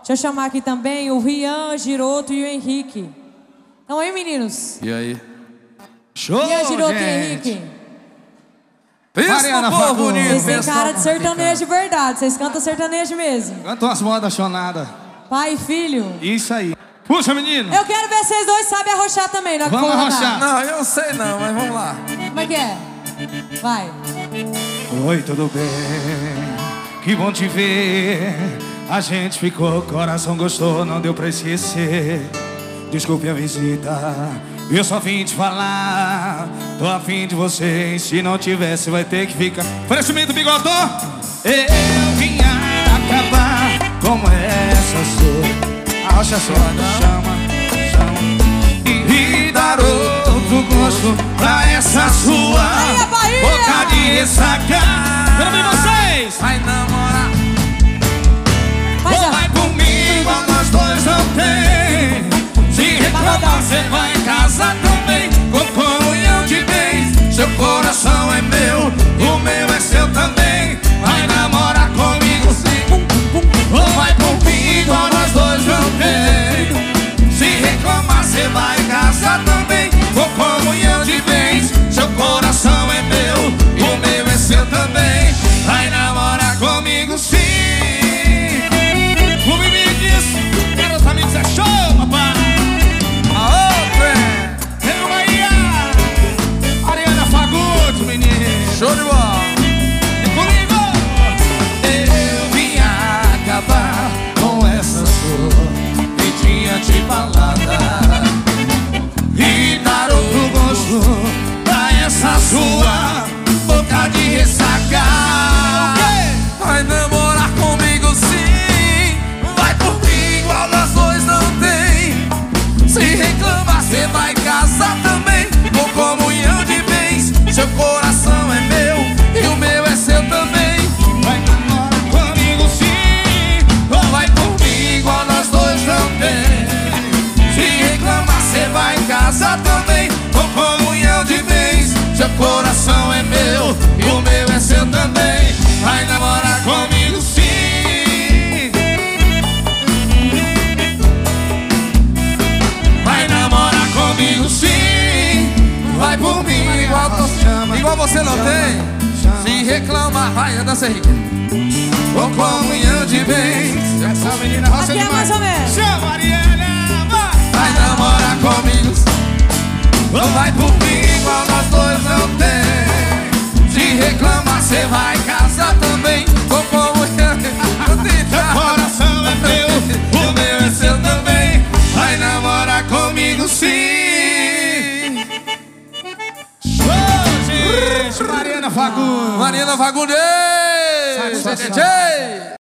Deixa eu chamar aqui também o Rian, Giroto e o Henrique. Então aí, meninos. E aí? Show, Rian, Giroto gente. e Henrique. Pensa no povo bonito. Vocês têm cara de sertanejo de verdade. Vocês cantam sertanejo mesmo. Cantam as modas chonadas. Pai e filho. Isso aí. Puxa, menino. Eu quero ver vocês dois sabem arrochar também. Não é que Vamos for arrochar. rodar. Não, eu não sei não, mas vamos lá. Como é que é? Vai. Oi, tudo bem? Que bom te ver. A gente ficou, coração gostou, não deu pra esquecer. Desculpe a visita, eu só vim te falar. Tô afim de você, se não tivesse vai ter que ficar. Oferecimento Bigodô. Eu vim acabar com essa sua. Arrocha sua, chama, chama. E dar outro gosto pra essa sua boca de ressaca. Quero ver vocês! Vai namorar. Vai comigo, nós dois não tem. Se reclamar, você vai em casa também. Com comunhão de bens. Seu coração é meu, o meu é seu também. Vai namorar comigo, sim. Ou vai comigo, nós dois não tem. Se reclamar, você vai em casa também. Com comunhão de bens. Seu coração é meu, o meu é seu também. Vai namorar comigo, sim. O Mimi disse, quero amigos, é show, papai. Show de bola. E comigo eu vim acabar com essa sua vidinha de balada e dar outro gosto pra essa sua boca de ressaca. Vai namorar comigo sim. Vai por mim igual nós dois não tem. Se reclamar cê vai em casa também. Com comunhão de bens. Seu coração é meu e o meu é seu também. Vai namorar comigo sim. Ou vai por mim igual nós dois não tem. Se reclamar cê vai em casa também. Com comunhão de bens. Seu coração é meu e o meu é seu também. Vai namorar comigo sim. Vai namorar comigo sim. Vai por mim igual você não tem. Se reclamar, vai, dança aí. Com comunhão de bens. Essa menina roça Aqui é demais. mais ou menos. Chama, Mariana, vai. Vai namorar comigo. Ou vai por mim igual nós dois não tem. Se reclamar, cê vai em casa também. Com comunhão de bens. Seu coração é meu, O meu é seu também. Vai namorar comigo sim. Mariana Fagundes. Mariana Fagundes. Sensacional.